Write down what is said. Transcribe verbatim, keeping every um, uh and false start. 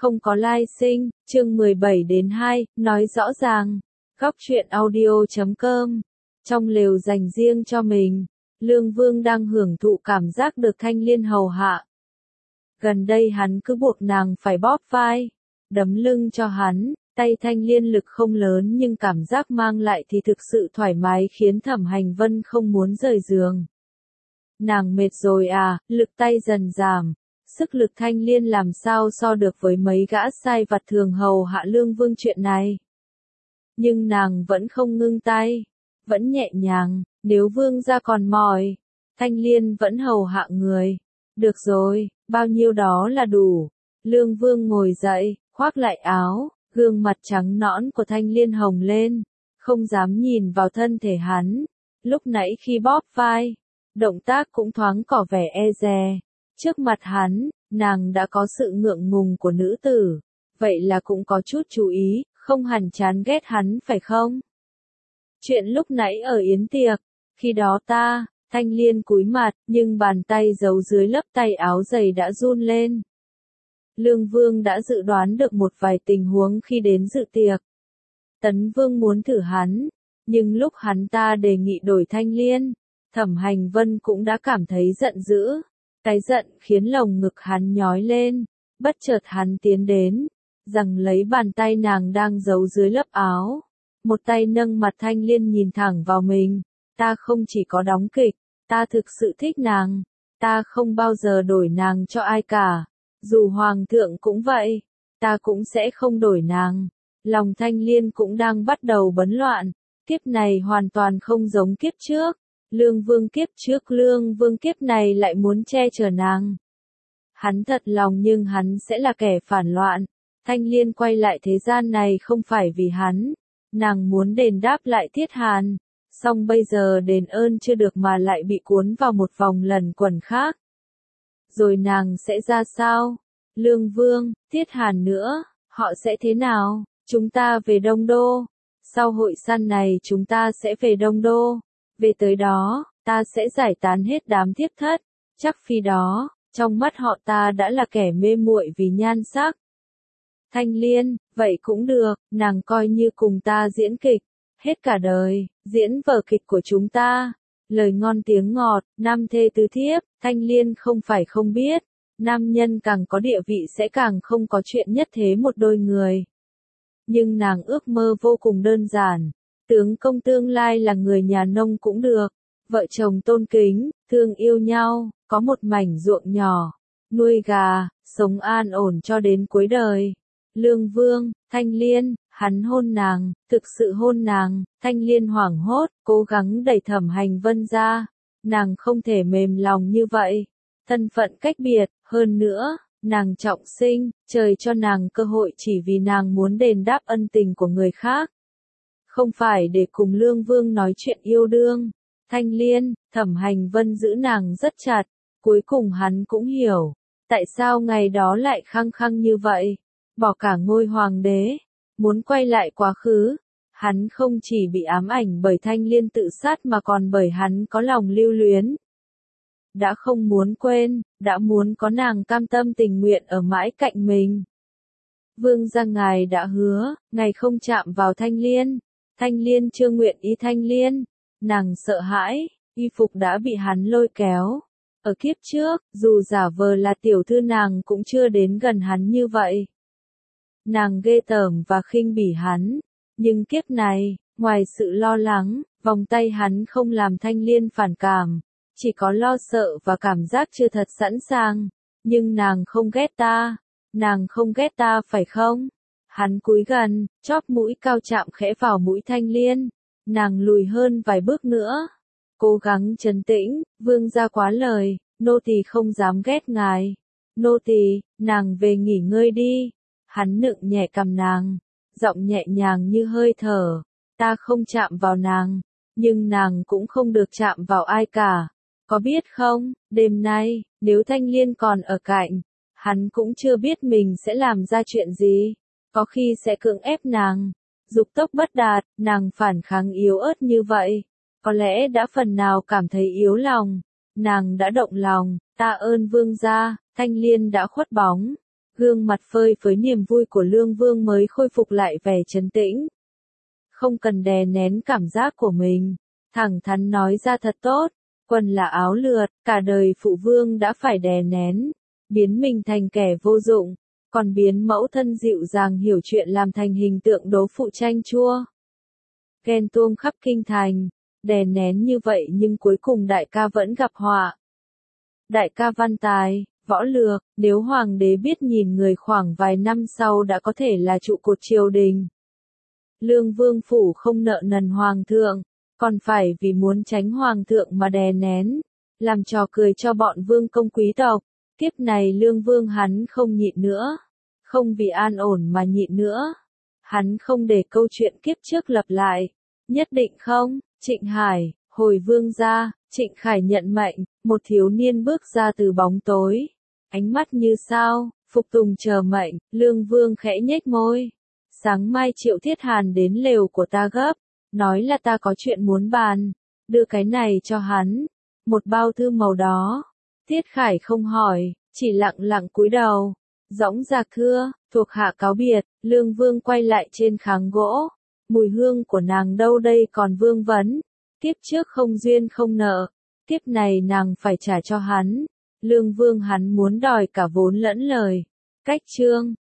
Không có lai sinh, chương mười bảy đến hai, nói rõ ràng. Góc truyện audio chấm com. Trong lều dành riêng cho mình, Lương Vương đang hưởng thụ cảm giác được Thanh Liên hầu hạ. Gần đây hắn cứ buộc nàng phải bóp vai, đấm lưng cho hắn, tay Thanh Liên lực không lớn nhưng cảm giác mang lại thì thực sự thoải mái khiến Thẩm Hành Vân không muốn rời giường. Nàng mệt rồi à, lực tay dần giảm. Sức lực Thanh Liên làm sao so được với mấy gã sai vặt thường hầu hạ Lương Vương chuyện này. Nhưng nàng vẫn không ngưng tay, vẫn nhẹ nhàng, nếu Vương gia còn mỏi, Thanh Liên vẫn hầu hạ người. Được rồi, bao nhiêu đó là đủ. Lương Vương ngồi dậy, khoác lại áo, gương mặt trắng nõn của Thanh Liên hồng lên, không dám nhìn vào thân thể hắn. Lúc nãy khi bóp vai, động tác cũng thoáng tỏ vẻ e dè. Trước mặt hắn, nàng đã có sự ngượng ngùng của nữ tử, vậy là cũng có chút chú ý, không hẳn chán ghét hắn phải không? Chuyện lúc nãy ở yến tiệc, khi đó ta, Thanh Liên cúi mặt, nhưng bàn tay giấu dưới lớp tay áo dày đã run lên. Lương Vương đã dự đoán được một vài tình huống khi đến dự tiệc. Tấn Vương muốn thử hắn, nhưng lúc hắn ta đề nghị đổi Thanh Liên, Thẩm Hành Vân cũng đã cảm thấy giận dữ. Cái giận khiến lồng ngực hắn nhói lên, bất chợt hắn tiến đến, giằng lấy bàn tay nàng đang giấu dưới lớp áo. Một tay nâng mặt Thanh Liên nhìn thẳng vào mình, ta không chỉ có đóng kịch, ta thực sự thích nàng, ta không bao giờ đổi nàng cho ai cả, dù Hoàng thượng cũng vậy, ta cũng sẽ không đổi nàng. Lòng Thanh Liên cũng đang bắt đầu bấn loạn, kiếp này hoàn toàn không giống kiếp trước. Lương Vương kiếp trước Lương Vương kiếp này lại muốn che chở nàng. Hắn thật lòng nhưng hắn sẽ là kẻ phản loạn. Thanh Liên quay lại thế gian này không phải vì hắn. Nàng muốn đền đáp lại Thiết Hàn. Song bây giờ đền ơn chưa được mà lại bị cuốn vào một vòng lần quẩn khác. Rồi nàng sẽ ra sao? Lương Vương, Thiết Hàn nữa, họ sẽ thế nào? Chúng ta về Đông Đô. Sau hội săn này chúng ta sẽ về Đông Đô. Về tới đó, ta sẽ giải tán hết đám thiếp thất, chắc khi đó, trong mắt họ ta đã là kẻ mê muội vì nhan sắc. Thanh Liên, vậy cũng được, nàng coi như cùng ta diễn kịch, hết cả đời, diễn vở kịch của chúng ta. Lời ngon tiếng ngọt, nam thê tứ thiếp, Thanh Liên không phải không biết, nam nhân càng có địa vị sẽ càng không có chuyện nhất thế một đôi người. Nhưng nàng ước mơ vô cùng đơn giản. Tướng công tương lai là người nhà nông cũng được, vợ chồng tôn kính, thương yêu nhau, có một mảnh ruộng nhỏ, nuôi gà, sống an ổn cho đến cuối đời. Lương Vương, Thanh Liên, hắn hôn nàng, thực sự hôn nàng, Thanh Liên hoảng hốt, cố gắng đẩy Thẩm Hành Vân ra, nàng không thể mềm lòng như vậy, thân phận cách biệt, hơn nữa, nàng trọng sinh, trời cho nàng cơ hội chỉ vì nàng muốn đền đáp ân tình của người khác. Không phải để cùng Lương Vương nói chuyện yêu đương. Thanh Liên, Thẩm Hành Vân giữ nàng rất chặt, cuối cùng hắn cũng hiểu, tại sao ngày đó lại khăng khăng như vậy, bỏ cả ngôi hoàng đế, muốn quay lại quá khứ. Hắn không chỉ bị ám ảnh bởi Thanh Liên tự sát mà còn bởi hắn có lòng lưu luyến. Đã không muốn quên, đã muốn có nàng cam tâm tình nguyện ở mãi cạnh mình. Vương gia ngài đã hứa, ngài không chạm vào Thanh Liên. Thanh Liên chưa nguyện ý Thanh Liên, nàng sợ hãi, y phục đã bị hắn lôi kéo. Ở kiếp trước, dù giả vờ là tiểu thư nàng cũng chưa đến gần hắn như vậy. Nàng ghê tởm và khinh bỉ hắn, nhưng kiếp này, ngoài sự lo lắng, vòng tay hắn không làm Thanh Liên phản cảm, chỉ có lo sợ và cảm giác chưa thật sẵn sàng. Nhưng nàng không ghét ta, nàng không ghét ta phải không? Hắn cúi gần, chóp mũi cao chạm khẽ vào mũi Thanh Liên. Nàng lùi hơn vài bước nữa. Cố gắng trấn tĩnh, vương gia quá lời, nô tỳ không dám ghét ngài. Nô tỳ, nàng về nghỉ ngơi đi. Hắn nựng nhẹ cằm nàng, giọng nhẹ nhàng như hơi thở. Ta không chạm vào nàng, nhưng nàng cũng không được chạm vào ai cả. Có biết không, đêm nay, nếu Thanh Liên còn ở cạnh, hắn cũng chưa biết mình sẽ làm ra chuyện gì. Có khi sẽ cưỡng ép nàng, dục tốc bất đạt, nàng phản kháng yếu ớt như vậy, có lẽ đã phần nào cảm thấy yếu lòng, nàng đã động lòng, tạ ơn vương gia, Thanh Liên đã khuất bóng, Gương mặt phơi phới niềm vui của Lương Vương mới khôi phục lại vẻ trấn tĩnh. Không cần đè nén cảm giác của mình, thẳng thắn nói ra thật tốt, quần là áo lượt, cả đời phụ vương đã phải đè nén, biến mình thành kẻ vô dụng, còn biến mẫu thân dịu dàng hiểu chuyện làm thành hình tượng đố phụ chanh chua. Ghen tuông khắp kinh thành, đè nén như vậy nhưng cuối cùng đại ca vẫn gặp họa. Đại ca văn tài, võ lược, nếu hoàng đế biết nhìn người khoảng vài năm sau đã có thể là trụ cột triều đình. Lương Vương phủ không nợ nần hoàng thượng, còn phải vì muốn tránh hoàng thượng mà đè nén, làm trò cười cho bọn vương công quý tộc. Kiếp này Lương Vương hắn không nhịn nữa, không vì an ổn mà nhịn nữa. Hắn không để câu chuyện kiếp trước lặp lại. Nhất định không, Trịnh Hải, hồi vương gia, Trịnh Khải nhận mệnh, một thiếu niên bước ra từ bóng tối. Ánh mắt như sao, phục tùng chờ mệnh, Lương Vương khẽ nhếch môi. Sáng mai Triệu Thiết Hàn đến lều của ta gấp, nói là ta có chuyện muốn bàn, đưa cái này cho hắn, một bao thư màu đó. Thiết Khải không hỏi, chỉ lặng lặng cúi đầu. Dõng dạc thưa, thuộc hạ cáo biệt, Lương Vương quay lại trên kháng gỗ. Mùi hương của nàng đâu đây còn vương vấn. Kiếp trước không duyên không nợ, kiếp này nàng phải trả cho hắn. Lương Vương hắn muốn đòi cả vốn lẫn lời. Cách chương